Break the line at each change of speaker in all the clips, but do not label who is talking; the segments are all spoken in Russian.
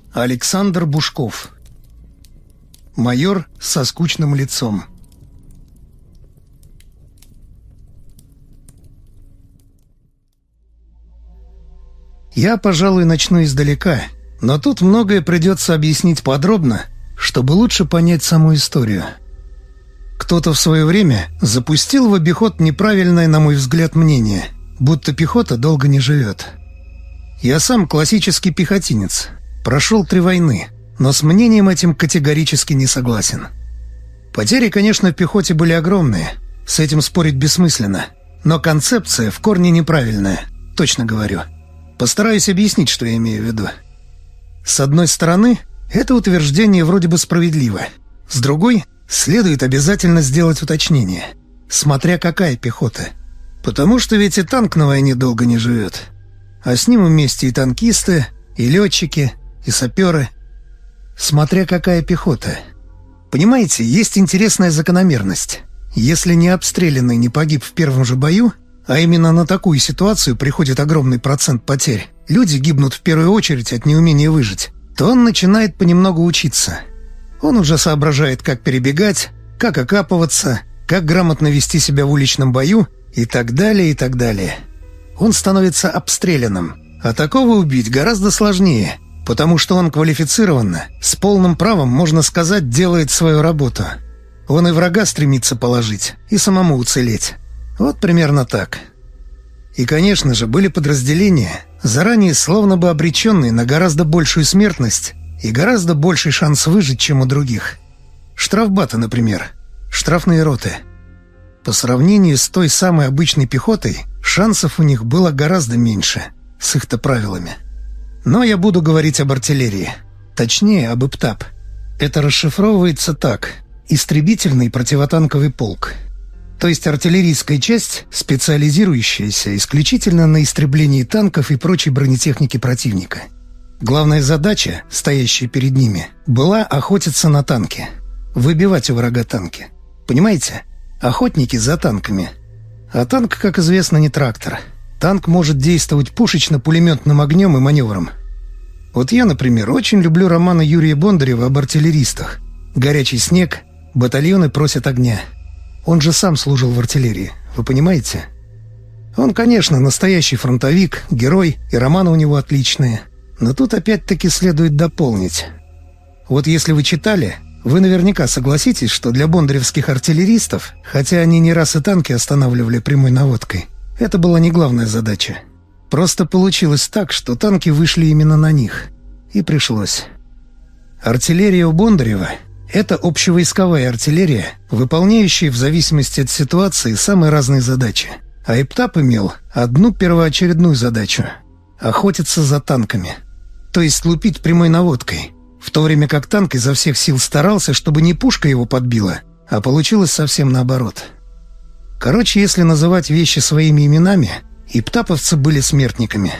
Александр Бушков. Майор со скучным лицом. Я, пожалуй, начну издалека, но тут многое придется объяснить подробно, чтобы лучше понять саму историю. Кто-то в свое время запустил в обиход неправильное, на мой взгляд, мнение, будто пехота долго не живет. Я сам классический пехотинец, прошел 3 войны, но с мнением этим категорически не согласен. Потери, конечно, в пехоте были огромные, с этим спорить бессмысленно, но концепция в корне неправильная, точно говорю. Постараюсь объяснить, что я имею в виду. С одной стороны, это утверждение вроде бы справедливо. С другой, следует обязательно сделать уточнение. Смотря какая пехота. Потому что ведь и танк на войне долго не живет. А с ним вместе и танкисты, и летчики, и саперы. Смотря какая пехота. Понимаете, есть интересная закономерность. Если не обстрелянный не погиб в первом же бою, а именно на такую ситуацию приходит огромный процент потерь, люди гибнут в первую очередь от неумения выжить, то он начинает понемногу учиться. Он уже соображает, как перебегать, как окапываться, как грамотно вести себя в уличном бою и так далее, и так далее. Он становится обстрелянным, а такого убить гораздо сложнее, потому что он квалифицированно, с полным правом, можно сказать, делает свою работу. Он и врага стремится положить, и самому уцелеть. Вот примерно так. И, конечно же, были подразделения, заранее словно бы обреченные на гораздо большую смертность и гораздо больший шанс выжить, чем у других. Штрафбаты, например, штрафные роты. По сравнению с той самой обычной пехотой, шансов у них было гораздо меньше, с их-то правилами. Но я буду говорить об артиллерии, точнее, об ИПТАП. Это расшифровывается так: истребительный противотанковый полк. То есть артиллерийская часть, специализирующаяся исключительно на истреблении танков и прочей бронетехники противника. Главная задача, стоящая перед ними, была охотиться на танки. Выбивать у врага танки. Понимаете? Охотники за танками. А танк, как известно, не трактор. Танк может действовать пушечно-пулеметным огнем и маневром. Вот я, например, очень люблю романы Юрия Бондарева об артиллеристах. «Горячий снег», «Батальоны просят огня». Он же сам служил в артиллерии, вы понимаете? Он, конечно, настоящий фронтовик, герой, и романы у него отличные. Но тут опять-таки следует дополнить. Вот если вы читали, вы наверняка согласитесь, что для бондаревских артиллеристов, хотя они не раз и танки останавливали прямой наводкой, это была не главная задача. Просто получилось так, что танки вышли именно на них. И пришлось. Артиллерия у Бондарева — это общевойсковая артиллерия, выполняющая в зависимости от ситуации самые разные задачи. А ИПТАП имел одну первоочередную задачу — охотиться за танками. То есть лупить прямой наводкой, в то время как танк изо всех сил старался, чтобы не пушка его подбила, а получилось совсем наоборот. Короче, если называть вещи своими именами, ИПТАПовцы были смертниками.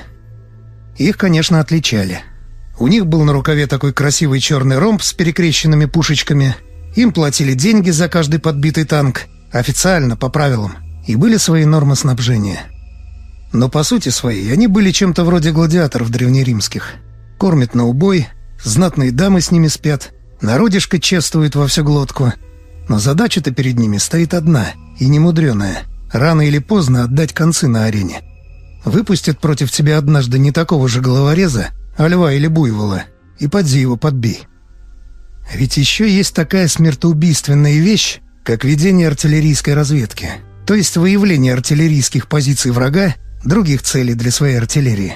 Их, конечно, отличали. У них был на рукаве такой красивый черный ромб с перекрещенными пушечками. Им платили деньги за каждый подбитый танк, официально, по правилам, и были свои нормы снабжения. Но по сути своей они были чем-то вроде гладиаторов древнеримских. Кормят на убой, знатные дамы с ними спят, народишко чествует во всю глотку. Но задача-то перед ними стоит одна, и немудреная — рано или поздно отдать концы на арене. Выпустят против тебя однажды не такого же головореза, а льва или буйвола, и поди его подбей. Ведь еще есть такая смертоубийственная вещь, как ведение артиллерийской разведки, то есть выявление артиллерийских позиций врага, других целей для своей артиллерии.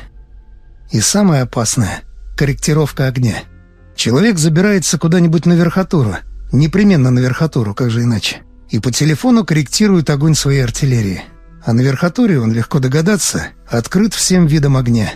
И самое опасное — корректировка огня. Человек забирается куда-нибудь на верхотуру, непременно на верхотуру, как же иначе, и по телефону корректирует огонь своей артиллерии. А на верхотуре, он, легко догадаться, открыт всем видам огня.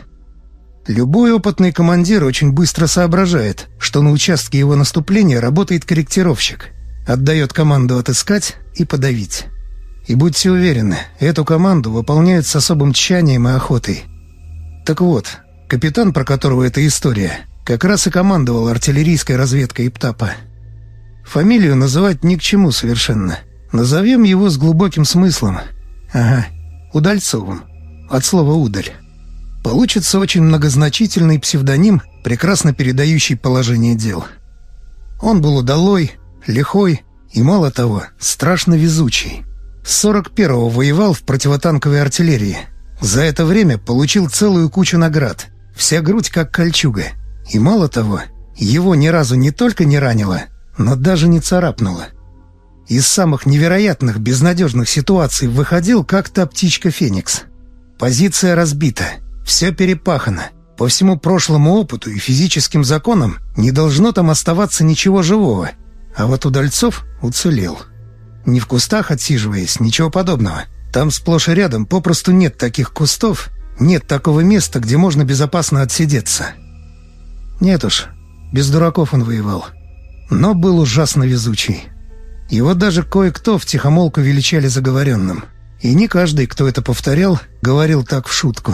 Любой опытный командир очень быстро соображает, что на участке его наступления работает корректировщик, отдает команду отыскать и подавить. И будьте уверены, эту команду выполняют с особым тщанием и охотой. Так вот, капитан, про которого эта история, как раз и командовал артиллерийской разведкой ИПТАПа. Фамилию называть ни к чему совершенно. Назовем его с глубоким смыслом. Ага, Удальцовым. От слова «удаль». получится очень многозначительный псевдоним, прекрасно передающий положение дел. Он был удалой, лихой и, мало того, страшно везучий. С 41-го воевал в противотанковой артиллерии. За это время получил целую кучу наград. Вся грудь как кольчуга. И мало того, его ни разу не только не ранило, но даже не царапнуло. Из самых невероятных, безнадежных ситуаций выходил как-то птичка Феникс. Позиция разбита, все перепахано. По всему прошлому опыту и физическим законам не должно там оставаться ничего живого. А вот Удальцов уцелел. Не в кустах отсиживаясь, ничего подобного. Там сплошь и рядом попросту нет таких кустов, нет такого места, где можно безопасно отсидеться. Нет уж, без дураков он воевал. Но был ужасно везучий. Его даже кое-кто втихомолку величали заговоренным. И не каждый, кто это повторял, говорил так в шутку.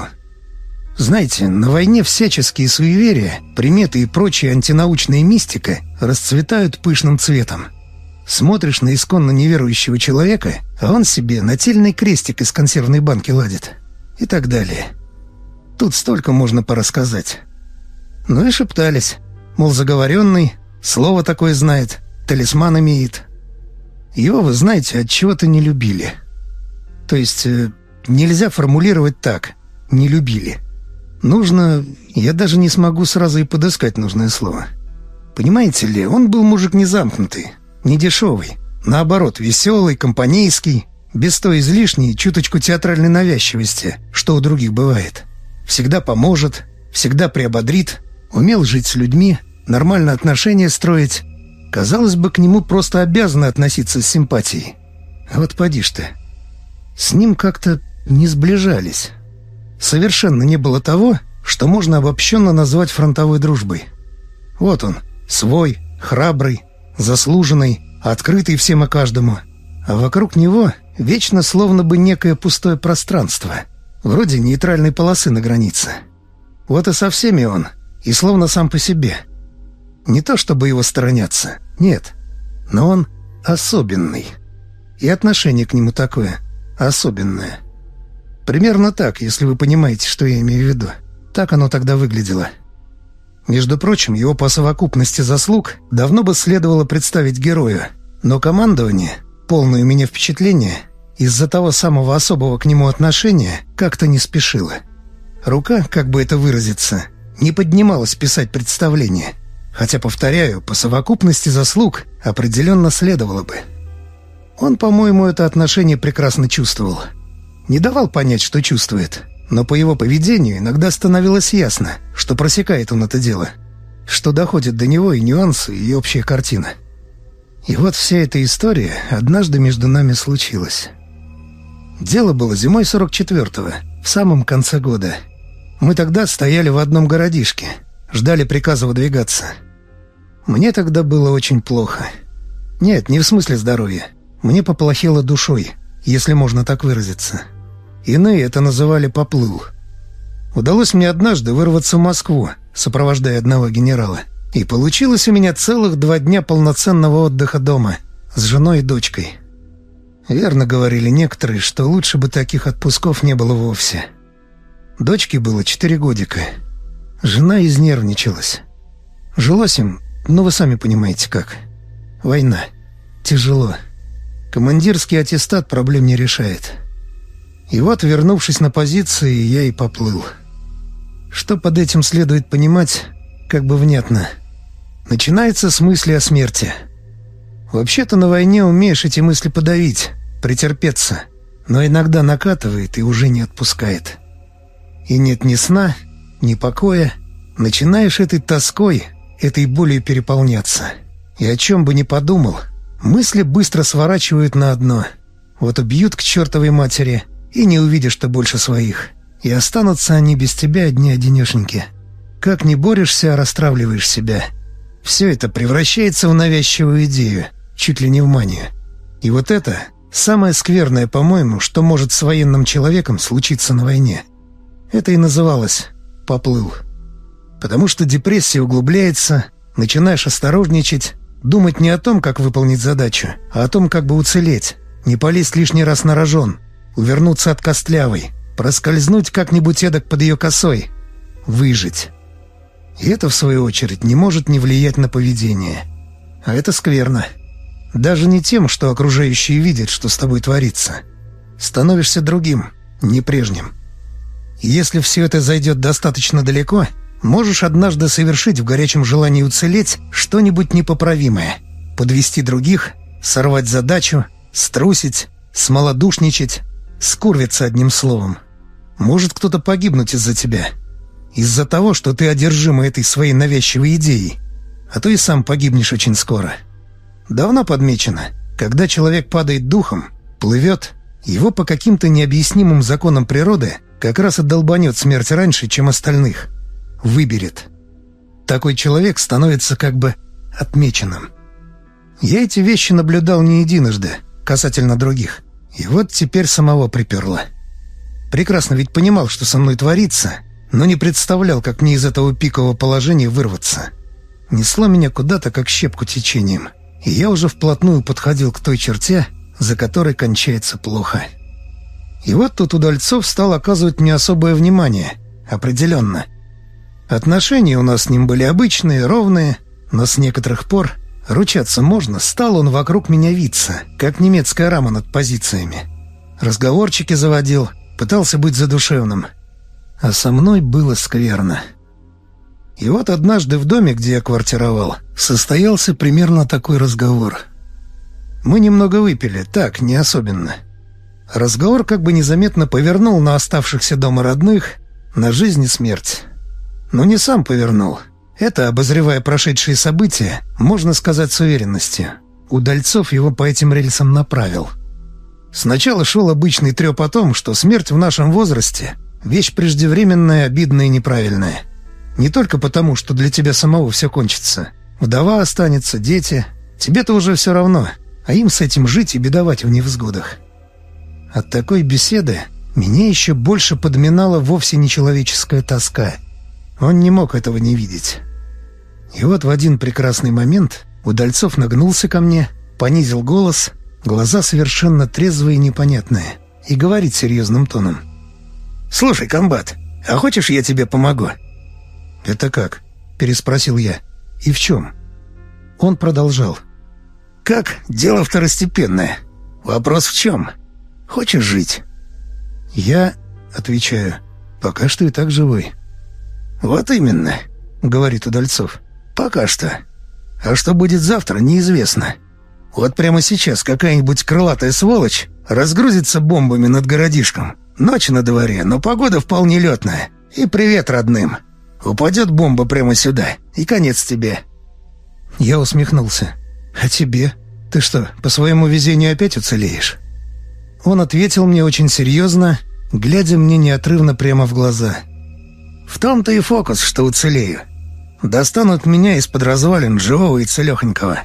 Знаете, на войне всяческие суеверия, приметы и прочая антинаучная мистика расцветают пышным цветом. Смотришь на исконно неверующего человека, а он себе нательный крестик из консервной банки ладит. И так далее. Тут столько можно порассказать. Ну и шептались. Мол, заговоренный, слово такое знает, талисман имеет. Его, вы знаете, от чего-то не любили. То есть нельзя формулировать так «не любили». Нужно... Я даже не смогу сразу и подыскать нужное слово. Понимаете ли, он был мужик не замкнутый, не дешевый. Наоборот, веселый, компанейский, без той излишней, чуточку театральной навязчивости, что у других бывает. Всегда поможет, всегда приободрит, умел жить с людьми, нормально отношения строить. Казалось бы, к нему просто обязаны относиться с симпатией. А вот поди ж ты. С ним как-то не сближались. Совершенно не было того, что можно обобщенно назвать фронтовой дружбой. Вот он, свой, храбрый, заслуженный, открытый всем и каждому. А вокруг него вечно словно бы некое пустое пространство, вроде нейтральной полосы на границе. Вот и со всеми он, и словно сам по себе. Не то чтобы его сторонятся, нет, но он особенный. И отношение к нему такое особенное. Примерно так, если вы понимаете, что я имею в виду. Так оно тогда выглядело. Между прочим, его по совокупности заслуг давно бы следовало представить герою, но командование, полное у меня впечатление, из-за того самого особого к нему отношения, как-то не спешило. Рука, как бы это выразиться, не поднималась писать представление, хотя, повторяю, по совокупности заслуг определенно следовало бы. Он, по-моему, это отношение прекрасно чувствовал. Не давал понять, что чувствует, но по его поведению иногда становилось ясно, что просекает он это дело, что доходит до него и нюансы, и общая картина. И вот вся эта история однажды между нами случилась. Дело было зимой 44-го, в самом конце года. Мы тогда стояли в одном городишке, ждали приказа выдвигаться. Мне тогда было очень плохо. Нет, не в смысле здоровья. Мне поплохело душой, если можно так выразиться. Иные это называли «поплыл». Удалось мне однажды вырваться в Москву, сопровождая одного генерала. И получилось у меня целых 2 дня полноценного отдыха дома, с женой и дочкой. Верно говорили некоторые, что лучше бы таких отпусков не было вовсе. Дочке было 4 годика. Жена изнервничалась. Жилось им, ну вы сами понимаете как. Война. Тяжело. Командирский аттестат проблем не решает. И вот, вернувшись на позиции, я и поплыл. Что под этим следует понимать, как бы внятно. Начинается с мысли о смерти. Вообще-то на войне умеешь эти мысли подавить, претерпеться, но иногда накатывает и уже не отпускает. И нет ни сна, ни покоя. Начинаешь этой тоской, этой болью переполняться. И о чем бы ни подумал, мысли быстро сворачивают на одно. Вот убьют к чертовой матери, и не увидишь-то больше своих. И останутся они без тебя одни-одинешеньки. Как ни борешься, расстравливаешь себя. Все это превращается в навязчивую идею, чуть ли не в манию. И вот это самое скверное, по-моему, что может с военным человеком случиться на войне. Это и называлось «поплыл». Потому что депрессия углубляется, начинаешь осторожничать, думать не о том, как выполнить задачу, а о том, как бы уцелеть, не полезть лишний раз на рожон, увернуться от костлявой, проскользнуть как-нибудь эдак под ее косой, выжить. И это, в свою очередь, не может не влиять на поведение. А это скверно. Даже не тем, что окружающие видят, что с тобой творится. Становишься другим, не прежним. И если все это зайдет достаточно далеко, можешь однажды совершить в горячем желании уцелеть что-нибудь непоправимое, подвести других, сорвать задачу, струсить, смолодушничать, скурвиться одним словом. Может кто-то погибнуть из-за тебя. Из-за того, что ты одержима этой своей навязчивой идеей. А то и сам погибнешь очень скоро. Давно подмечено, когда человек падает духом, плывет, его по каким-то необъяснимым законам природы как раз и долбанет смерть раньше, чем остальных. Выберет. Такой человек становится как бы отмеченным. Я эти вещи наблюдал не единожды, касательно других. И вот теперь самого приперло. Прекрасно ведь понимал, что со мной творится, но не представлял, как мне из этого пикового положения вырваться. Несло меня куда-то, как щепку течением, и я уже вплотную подходил к той черте, за которой кончается плохо. И вот тут Удальцов стал оказывать мне особое внимание. Определенно. Отношения у нас с ним были обычные, ровные, но с некоторых пор, ручаться можно, стал он вокруг меня виться, как немецкая рама над позициями. Разговорчики заводил, пытался быть задушевным. А со мной было скверно. И вот однажды в доме, где я квартировал, состоялся примерно такой разговор. Мы немного выпили, так, не особенно. Разговор как бы незаметно повернул на оставшихся дома родных, на жизнь и смерть. Но не сам повернул. Это, обозревая прошедшие события, можно сказать с уверенностью. Удальцов его по этим рельсам направил. Сначала шел обычный треп о том, что смерть в нашем возрасте — вещь преждевременная, обидная и неправильная. Не только потому, что для тебя самого все кончится. Вдова останется, дети. Тебе-то уже все равно, а им с этим жить и бедовать в невзгодах. От такой беседы меня еще больше подминала вовсе нечеловеческая тоска. Он не мог этого не видеть. И вот в один прекрасный момент Удальцов нагнулся ко мне, понизил голос, глаза совершенно трезвые и непонятные, и говорит серьезным тоном: «Слушай, комбат, а хочешь, я тебе помогу?» «Это как?» — переспросил я. «И в чем?» Он продолжал: «Как? Дело второстепенное. Вопрос в чем? Хочешь жить?» Я отвечаю: «Пока что и так живой». «Вот именно», — говорит Удальцов. «Пока что. А что будет завтра, неизвестно. Вот прямо сейчас какая-нибудь крылатая сволочь разгрузится бомбами над городишком. Ночь на дворе, но погода вполне летная. И привет родным. Упадет бомба прямо сюда, и конец тебе». Я усмехнулся. «А тебе? Ты что, по своему везению опять уцелеешь?» Он ответил мне очень серьезно, глядя мне неотрывно прямо в глаза. «В том-то и фокус, что уцелею. Достанут меня из-под развалин живого и целехонького».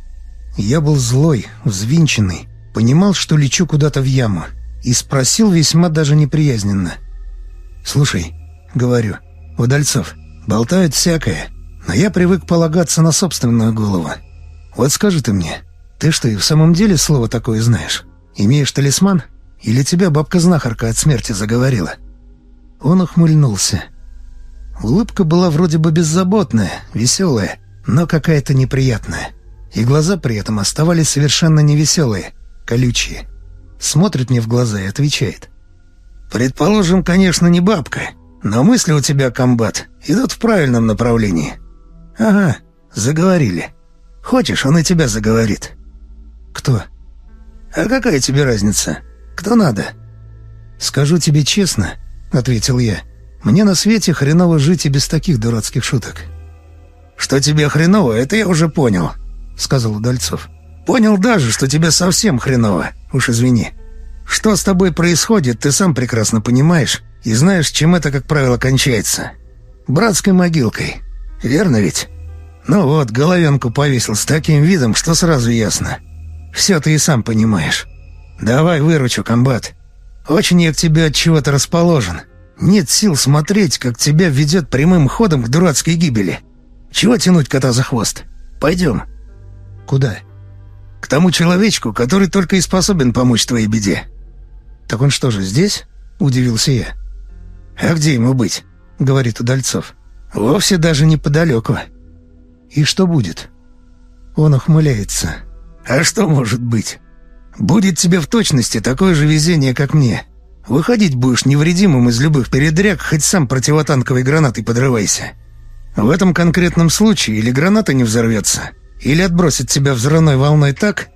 Я был злой, взвинченный, понимал, что лечу куда-то в яму, и спросил весьма даже неприязненно: «Слушай, — говорю, — Удальцов, болтают всякое, но я привык полагаться на собственную голову. Вот скажи ты мне, ты что, и в самом деле слово такое знаешь? Имеешь талисман? Или тебя бабка-знахарка от смерти заговорила?» Он ухмыльнулся. Улыбка была вроде бы беззаботная, веселая, но какая-то неприятная. И глаза при этом оставались совершенно невеселые, колючие. Смотрит мне в глаза и отвечает: «Предположим, конечно, не бабка, но мысли у тебя, комбат, идут в правильном направлении. Ага, заговорили. Хочешь, он и тебя заговорит». «Кто?» «А какая тебе разница? Кто надо?» «Скажу тебе честно, — ответил я, — мне на свете хреново жить и без таких дурацких шуток». «Что тебе хреново, это я уже понял», — сказал Удальцов. «Понял даже, что тебе совсем хреново, уж извини. Что с тобой происходит, ты сам прекрасно понимаешь и знаешь, чем это, как правило, кончается. Братской могилкой. Верно ведь? Ну вот, головенку повесил с таким видом, что сразу ясно. Все ты и сам понимаешь. Давай выручу, комбат. Очень я к тебе от чего-то расположен. Нет сил смотреть, как тебя ведет прямым ходом к дурацкой гибели. Чего тянуть кота за хвост? Пойдем». «Куда?» «К тому человечку, который только и способен помочь твоей беде». «Так он что же, здесь?» — удивился я. «А где ему быть?» — говорит Удальцов. «Вовсе даже неподалеку». «И что будет?» Он ухмыляется. «А что может быть? Будет тебе в точности такое же везение, как мне. Выходить будешь невредимым из любых передряг, хоть сам противотанковой гранатой подрывайся. В этом конкретном случае или граната не взорвется, или отбросит тебя взрывной волной так,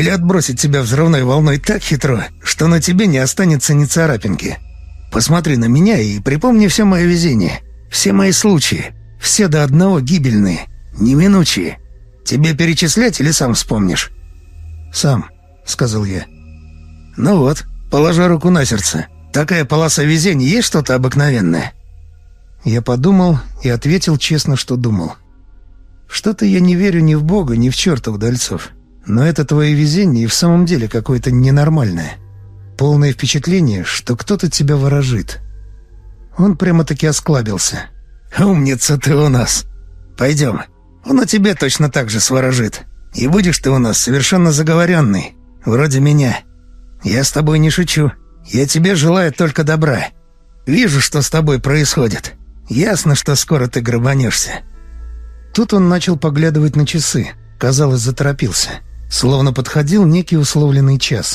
хитро, что на тебе не останется ни царапинки. Посмотри на меня и припомни все мое везение, все мои случаи, все до одного гибельные, неминучие. Тебе перечислять или сам вспомнишь?» «Сам», — сказал я. «Ну вот, положа руку на сердце, такая полоса везения есть что-то обыкновенное?» Я подумал и ответил честно, что думал. «Что-то я не верю ни в Бога, ни в черта Удальцов. Но это твое везение и в самом деле какое-то ненормальное. Полное впечатление, что кто-то тебя ворожит». Он прямо-таки осклабился. «Умница ты у нас. Пойдем, он о тебе точно так же сворожит. И будешь ты у нас совершенно заговоренный, вроде меня. Я с тобой не шучу. Я тебе желаю только добра. Вижу, что с тобой происходит. Ясно, что скоро ты грабанешься». Тут он начал поглядывать на часы. Казалось, заторопился. Словно подходил некий условленный час.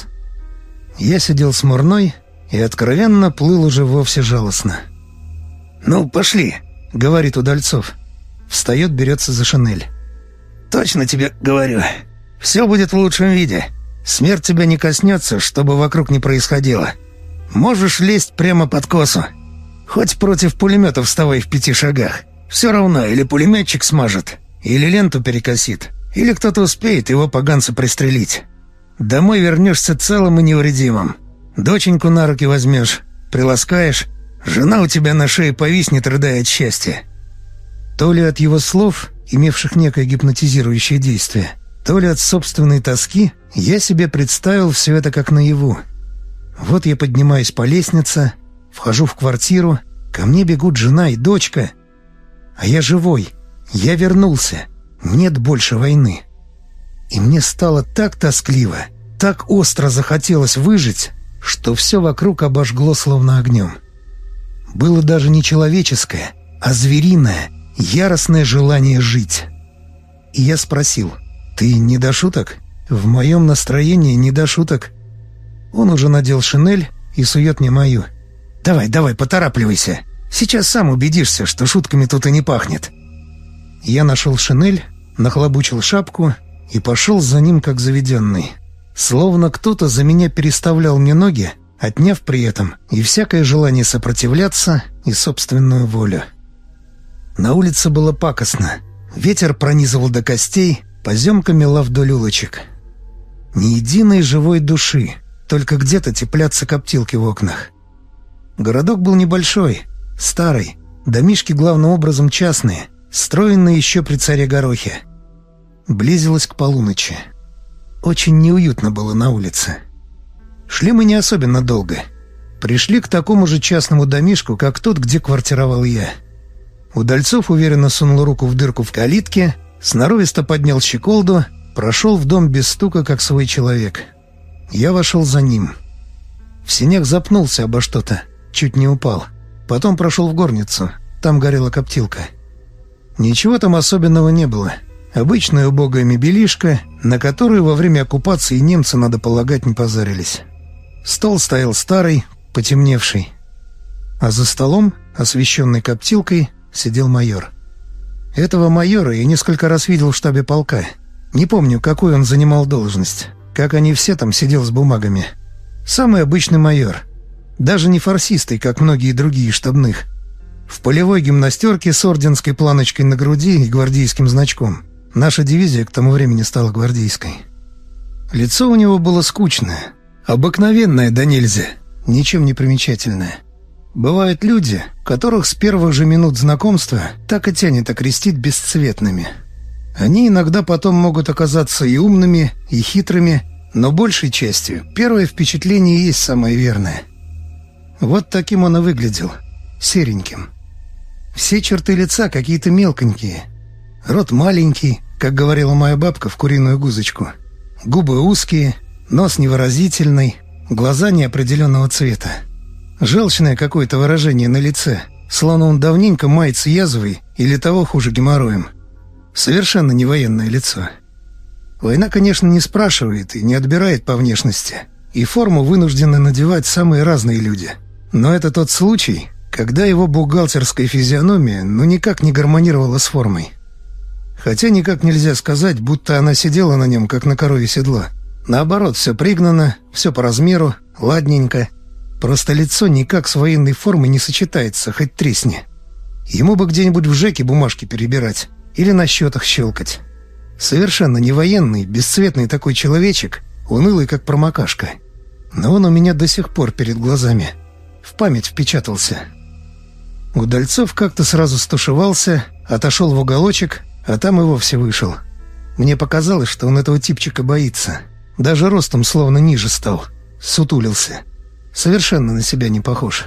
Я сидел смурной и откровенно плыл уже вовсе жалостно. «Ну, пошли», — говорит Удальцов. Встает, берется за шинель. «Точно тебе говорю. Все будет в лучшем виде. Смерть тебя не коснется, чтобы вокруг не происходило. Можешь лезть прямо под косу. Хоть против пулемета вставай в 5 шагах. Все равно или пулеметчик смажет, или ленту перекосит, или кто-то успеет его поганца пристрелить. Домой вернешься целым и невредимым. Доченьку на руки возьмешь, приласкаешь, жена у тебя на шее повиснет, рыдая от счастья». То ли от его слов, имевших некое гипнотизирующее действие, то ли от собственной тоски, я себе представил все это как наяву. Вот я поднимаюсь по лестнице, вхожу в квартиру, ко мне бегут жена и дочка. А я живой, я вернулся, нет больше войны. И мне стало так тоскливо, так остро захотелось выжить, что все вокруг обожгло словно огнем. Было даже не человеческое, а звериное, яростное желание жить. И я спросил: «Ты не до шуток? В моем настроении не до шуток». Он уже надел шинель и сует мне мою. «Давай, давай, поторапливайся. Сейчас сам убедишься, что шутками тут и не пахнет». Я нашел шинель, нахлобучил шапку и пошел за ним как заведенный. Словно кто-то за меня переставлял мне ноги, отняв при этом и всякое желание сопротивляться, и собственную волю. На улице было пакостно. Ветер пронизывал до костей, поземка мела вдоль улочек. Ни единой живой души, только где-то теплятся коптилки в окнах. Городок был небольшой, старый, домишки главным образом частные, строенные еще при царе Горохе. Близилось к полуночи. Очень неуютно было на улице. Шли мы не особенно долго. Пришли к такому же частному домишку, как тот, где квартировал я. Удальцов уверенно сунул руку в дырку в калитке, сноровисто поднял щеколду, прошел в дом без стука, как свой человек. Я вошел за ним. В сенях запнулся обо что-то, чуть не упал. Потом прошел в горницу, там горела коптилка. Ничего там особенного не было. Обычная убогая мебелишка, на которую во время оккупации немцы, надо полагать, не позарились. Стол стоял старый, потемневший. А за столом, освещенный коптилкой, сидел майор. Этого майора я несколько раз видел в штабе полка. Не помню, какую он занимал должность. Как они все там сидел с бумагами. Самый обычный майор. Даже не форсистый, как многие другие штабных. В полевой гимнастерке с орденской планочкой на груди и гвардейским значком. Наша дивизия к тому времени стала гвардейской. Лицо у него было скучное. Обыкновенное да нельзя. Ничем не примечательное. Бывают люди, которых с первых же минут знакомства так и тянет окрестить бесцветными. Они иногда потом могут оказаться и умными, и хитрыми, но большей частью первое впечатление и есть самое верное. Вот таким он и выглядел, сереньким. Все черты лица какие-то мелконькие. Рот маленький, как говорила моя бабка, в куриную гузочку. Губы узкие, нос невыразительный, глаза неопределенного цвета. Желчное какое-то выражение на лице, словно он давненько мается язвой или того хуже геморроем. Совершенно не военное лицо. Война, конечно, не спрашивает и не отбирает по внешности, и форму вынуждены надевать самые разные люди. Но это тот случай, когда его бухгалтерская физиономия никак не гармонировала с формой. Хотя никак нельзя сказать, будто она сидела на нем, как на коровье седло. Наоборот, все пригнано, все по размеру, ладненько. Просто лицо никак с военной формой не сочетается, хоть тресни. Ему бы где-нибудь в ЖЭКе бумажки перебирать или на счетах щелкать. Совершенно не военный, бесцветный такой человечек, унылый, как промокашка. Но он у меня до сих пор перед глазами. В память впечатался. Удальцов как-то сразу стушевался, отошел в уголочек, а там и вовсе вышел. Мне показалось, что он этого типчика боится. Даже ростом словно ниже стал. Сутулился. Совершенно на себя не похож.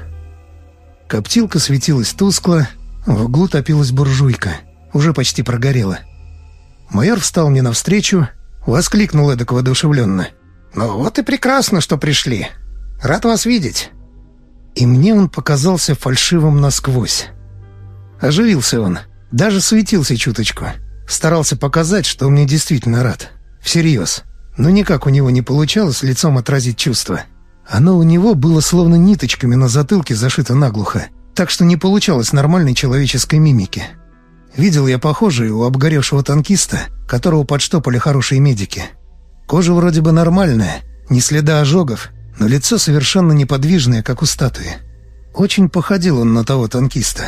Коптилка светилась тускло, в углу топилась буржуйка. Уже почти прогорела. Майор встал мне навстречу, воскликнул эдак воодушевленно. «Ну вот и прекрасно, что пришли. Рад вас видеть». И мне он показался фальшивым насквозь. Оживился он, даже суетился чуточку. Старался показать, что он мне действительно рад. Всерьез. Но никак у него не получалось лицом отразить чувства. Оно у него было словно ниточками на затылке зашито наглухо, так что не получалось нормальной человеческой мимики. Видел я похожее у обгоревшего танкиста, которого подштопали хорошие медики. Кожа вроде бы нормальная, ни следа ожогов, но лицо совершенно неподвижное, как у статуи. Очень походил он на того танкиста.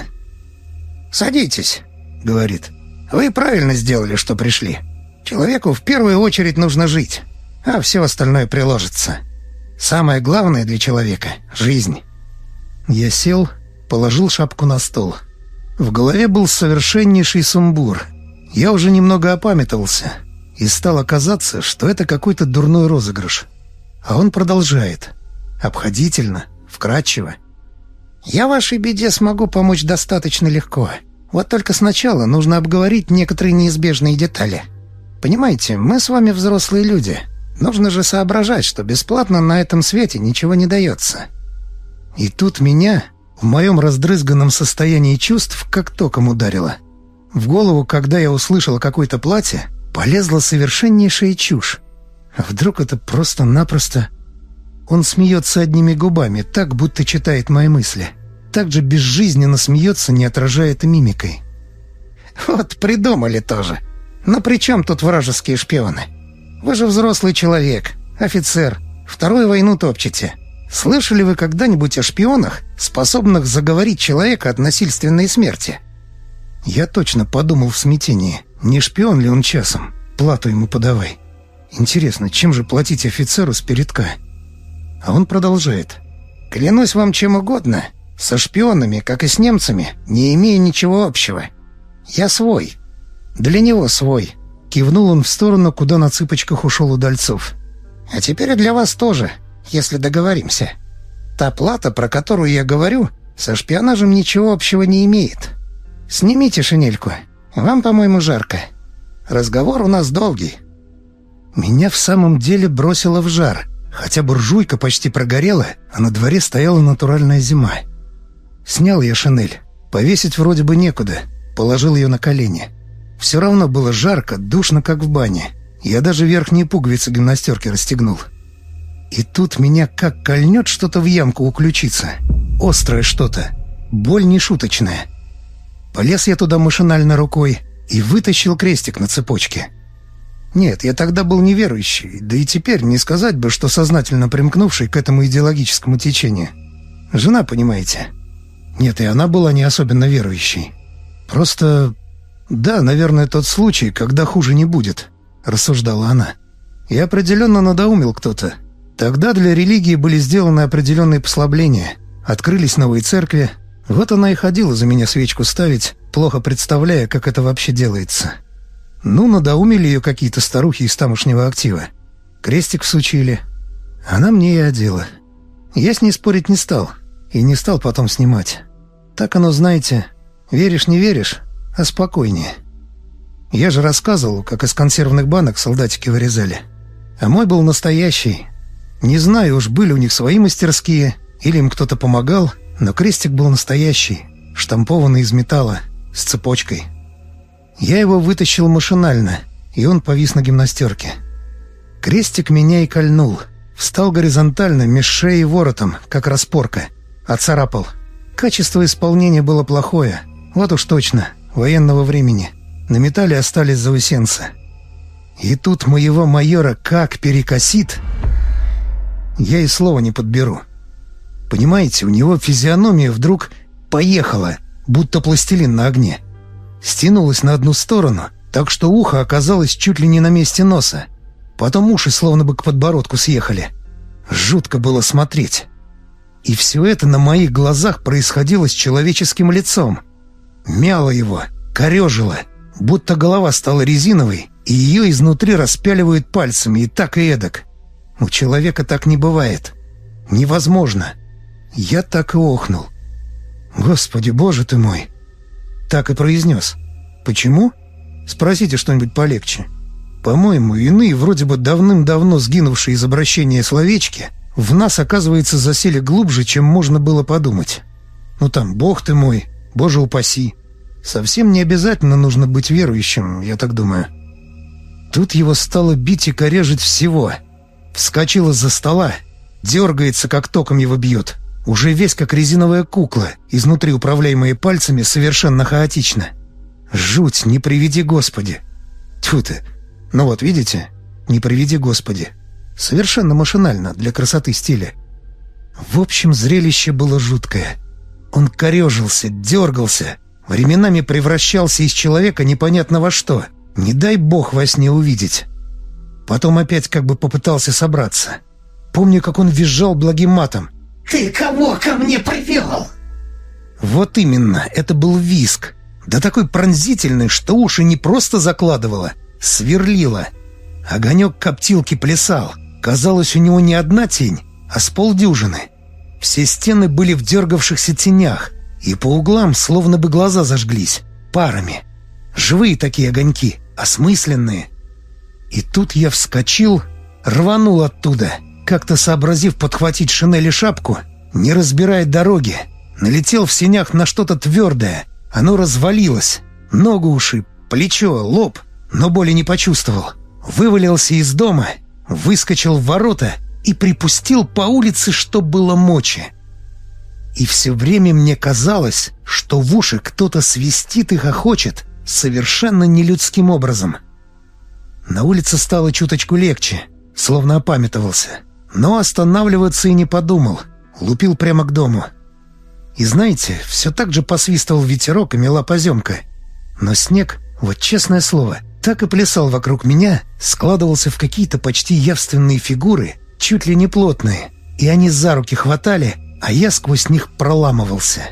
«Садитесь», — говорит. «Вы правильно сделали, что пришли. Человеку в первую очередь нужно жить, а все остальное приложится. Самое главное для человека — жизнь». Я сел, положил шапку на стол. В голове был совершеннейший сумбур. Я уже немного опамятовался, и стало казаться, что это какой-то дурной розыгрыш. А он продолжает. Обходительно, вкратчиво. «Я вашей беде смогу помочь достаточно легко. Вот только сначала нужно обговорить некоторые неизбежные детали. Понимаете, мы с вами взрослые люди. Нужно же соображать, что бесплатно на этом свете ничего не дается». И тут меня, в моем раздрызганном состоянии чувств, как током ударило. В голову, когда я услышал о какой-то плате, полезла совершеннейшая чушь. А вдруг это просто-напросто... Он смеется одними губами, так, будто читает мои мысли. Так же безжизненно смеется, не отражая это мимикой. «Вот придумали тоже. Но при чем тут вражеские шпионы? Вы же взрослый человек, офицер, вторую войну топчете. Слышали вы когда-нибудь о шпионах, способных заговорить человека от насильственной смерти?» Я точно подумал в смятении, не шпион ли он часом, плату ему подавай. Интересно, чем же платить офицеру с передка? А он продолжает. «Клянусь вам чем угодно, со шпионами, как и с немцами, не имею ничего общего. Я свой. Для него свой». Кивнул он в сторону, куда на цыпочках ушел Удальцов. «А теперь и для вас тоже, если договоримся. Та плата, про которую я говорю, со шпионажем ничего общего не имеет. Снимите шинельку. Вам, по-моему, жарко. Разговор у нас долгий». Меня в самом деле бросило в жар, хотя буржуйка почти прогорела, а на дворе стояла натуральная зима. Снял я шинель. Повесить вроде бы некуда. Положил ее на колени. Все равно было жарко, душно, как в бане. Я даже верхние пуговицы гимнастерки расстегнул. И тут меня как кольнет что-то в ямку у ключицы. Острое что-то. Боль нешуточная. Полез я туда машинально рукой и вытащил крестик на цепочке. Нет, я тогда был неверующий, да и теперь не сказать бы, что сознательно примкнувший к этому идеологическому течению. Жена, понимаете? Нет, и она была не особенно верующей. Просто... да, наверное, тот случай, когда хуже не будет, рассуждала она. И определенно надоумил кто-то. Тогда для религии были сделаны определенные послабления. Открылись новые церкви. Вот она и ходила за меня свечку ставить, плохо представляя, как это вообще делается. Ну, надоумили ее какие-то старухи из тамошнего актива. Крестик всучили. Она мне и одела. Я с ней спорить не стал. И не стал потом снимать. Так оно, знаете, веришь, не веришь, а спокойнее. Я же рассказывал, как из консервных банок солдатики вырезали. А мой был настоящий. Не знаю уж, были у них свои мастерские, Или им кто-то помогал, но крестик был настоящий, штампованный из металла, с цепочкой. Я его вытащил машинально, и он повис на гимнастерке. Крестик меня и кольнул. Встал горизонтально, меж шеей и воротом, как распорка. Оцарапал. Качество исполнения было плохое. Вот уж точно, военного времени. На металле остались заусенцы. И тут моего майора как перекосит, я и слова не подберу. Понимаете, у него физиономия вдруг поехала, будто пластилин на огне. Стянулась на одну сторону, так что ухо оказалось чуть ли не на месте носа. Потом уши словно бы к подбородку съехали. Жутко было смотреть. И все это на моих глазах происходило с человеческим лицом. Мяло его, корежило, будто голова стала резиновой, и ее изнутри распяливают пальцами и так и эдак. У человека так не бывает. Невозможно. Я так и охнул. «Господи, боже ты мой!» Так и произнес. «Почему?» Спросите что-нибудь полегче. По-моему, иные, вроде бы давным-давно сгинувшие из обращения словечки, в нас, оказывается, засели глубже, чем можно было подумать. Ну там, «Бог ты мой», «Боже упаси». Совсем не обязательно нужно быть верующим, я так думаю. Тут его стало бить и корежить всего. Вскочил из-за стола, дергается, как током его бьет. Уже весь как резиновая кукла, изнутри управляемая пальцами совершенно хаотично. Жуть, не приведи Господи. Тьфу ты. Ну вот, видите? Не приведи Господи. Совершенно машинально, для красоты стиля. В общем, зрелище было жуткое. Он корежился, дергался, временами превращался из человека непонятно во что. Не дай бог во сне увидеть. Потом опять как бы попытался собраться. Помню, как он визжал благим матом.
«Ты кого ко мне привел?»
Вот именно, это был визг. Да такой пронзительный, что уши не просто закладывало, сверлило. Огонек коптилки плясал. Казалось, у него не одна тень, а с полдюжины. Все стены были в дергавшихся тенях, и по углам словно бы глаза зажглись, парами. Живые такие огоньки, осмысленные. И тут я вскочил, рванул оттуда, как-то сообразив подхватить шинель и шапку, не разбирая дороги. Налетел в сенях на что-то твердое. Оно развалилось. Ногу ушиб, плечо, лоб, но боли не почувствовал. Вывалился из дома, выскочил в ворота и припустил по улице, что было мочи. И все время мне казалось, что в уши кто-то свистит и хохочет совершенно нелюдским образом. На улице стало чуточку легче, словно опамятовался. Но останавливаться и не подумал, лупил прямо к дому. И знаете, все так же посвистывал ветерок и мела поземка. Но снег, вот честное слово, так и плясал вокруг меня, складывался в какие-то почти явственные фигуры, чуть ли не плотные, и они за руки хватали, а я сквозь них проламывался.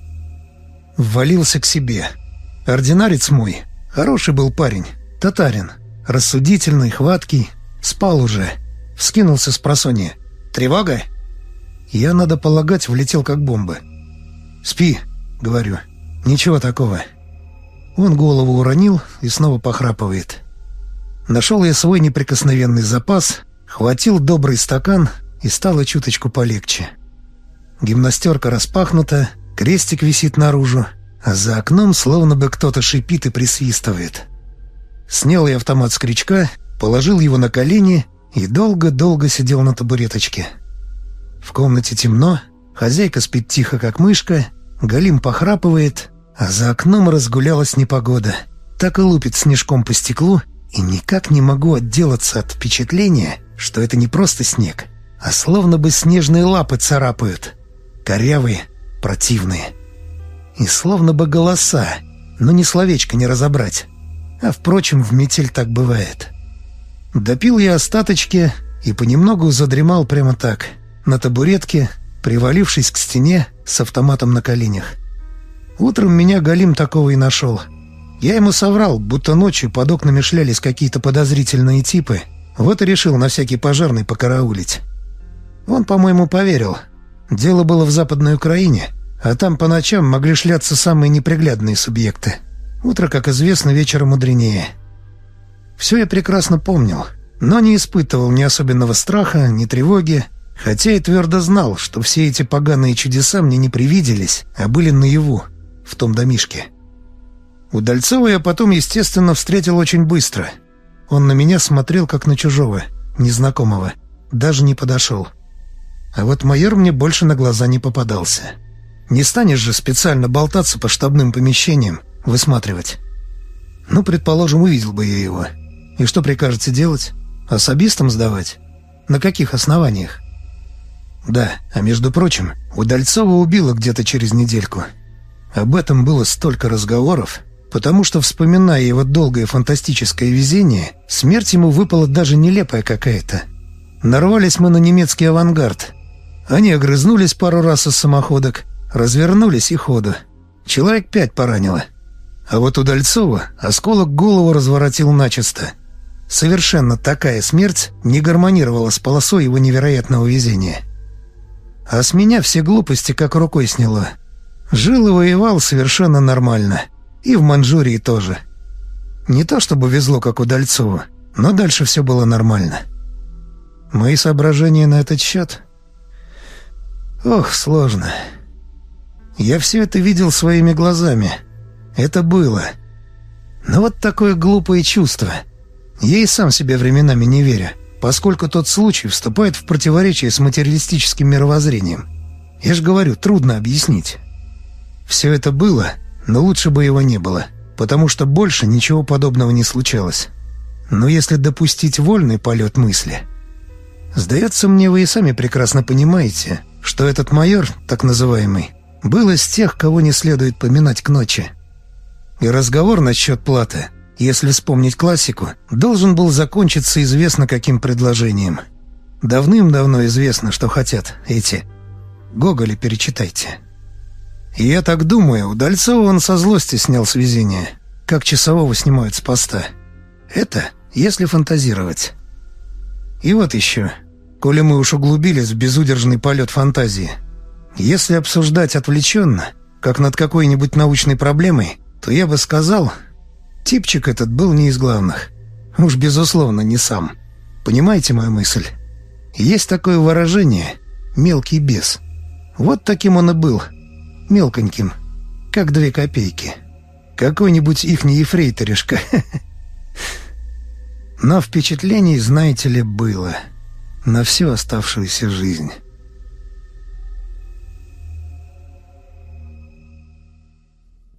Ввалился к себе. Ординарец мой, хороший был парень, татарин, рассудительный, хваткий, спал уже, вскинулся с просонья. «Тревога?» Я, надо полагать, влетел как бомба. «Спи», — говорю, — «ничего такого». Он голову уронил и снова похрапывает. Нашел я свой неприкосновенный запас, хватил добрый стакан, и стало чуточку полегче. Гимнастерка распахнута, крестик висит наружу, а за окном словно бы кто-то шипит и присвистывает. Снял я автомат с крючка, положил его на колени и долго-долго сидел на табуреточке. В комнате темно, хозяйка спит тихо, как мышка, Галим похрапывает, а за окном разгулялась непогода. Так и лупит снежком по стеклу, и никак не могу отделаться от впечатления, что это не просто снег, а словно бы снежные лапы царапают. Корявые, противные. И словно бы голоса, но ни словечко не разобрать. А, впрочем, в метель так бывает. Допил я остаточки и понемногу задремал прямо так, на табуретке, привалившись к стене с автоматом на коленях. Утром меня Галим такого и нашел. Я ему соврал, будто ночью под окнами шлялись какие-то подозрительные типы, вот и решил на всякий пожарный покараулить. Он, по-моему, поверил. Дело было в Западной Украине, а там по ночам могли шляться самые неприглядные субъекты. Утро, как известно, вечера мудренее. Все я прекрасно помнил, но не испытывал ни особенного страха, ни тревоги. Хотя и твердо знал, что все эти поганые чудеса мне не привиделись, а были наяву, в том домишке. Удальцова я потом, естественно, встретил очень быстро. Он на меня смотрел, как на чужого, незнакомого, даже не подошел. А вот майор мне больше на глаза не попадался. Не станешь же специально болтаться по штабным помещениям, высматривать. Ну, предположим, увидел бы я его. И что прикажете делать? Особистам сдавать? На каких основаниях? Да, а между прочим, Удальцова убило где-то через недельку. Об этом было столько разговоров, потому что, вспоминая его долгое фантастическое везение, смерть ему выпала даже нелепая какая-то. Нарвались мы на немецкий авангард. Они огрызнулись пару раз из самоходок, развернулись и ходу. Человек 5 поранило. А вот Удальцова осколок голову разворотил начисто. Совершенно такая смерть не гармонировала с полосой его невероятного везения. А с меня все глупости как рукой сняло. Жил и воевал совершенно нормально. И в Манчжурии тоже. Не то чтобы везло, как Удальцову, но дальше все было нормально. Мои соображения на этот счет? Ох, сложно. Я все это видел своими глазами. Это было. Но вот такое глупое чувство. Я и сам себе временами не верю, поскольку тот случай вступает в противоречие с материалистическим мировоззрением. Я же говорю, трудно объяснить. Все это было, но лучше бы его не было, потому что больше ничего подобного не случалось. Но если допустить вольный полет мысли... Сдается мне, вы и сами прекрасно понимаете, что этот майор, так называемый, был из тех, кого не следует поминать к ночи. И разговор насчет платы, если вспомнить классику, должен был закончиться известно каким предложением. Давным-давно известно, что хотят эти. Гоголя перечитайте. И я так думаю, Удальцова он со злости снял с везения, как часового снимают с поста. Это если фантазировать. И вот еще, коли мы уж углубились в безудержный полет фантазии, если обсуждать отвлеченно, как над какой-нибудь научной проблемой, то я бы сказал, типчик этот был не из главных. Уж безусловно не сам. Понимаете мою мысль? Есть такое выражение «мелкий бес». Вот таким он и был. Мелконьким, как 2 копейки. Какой-нибудь ихний ефрейторишка. Но впечатлений, знаете ли, было на всю оставшуюся жизнь.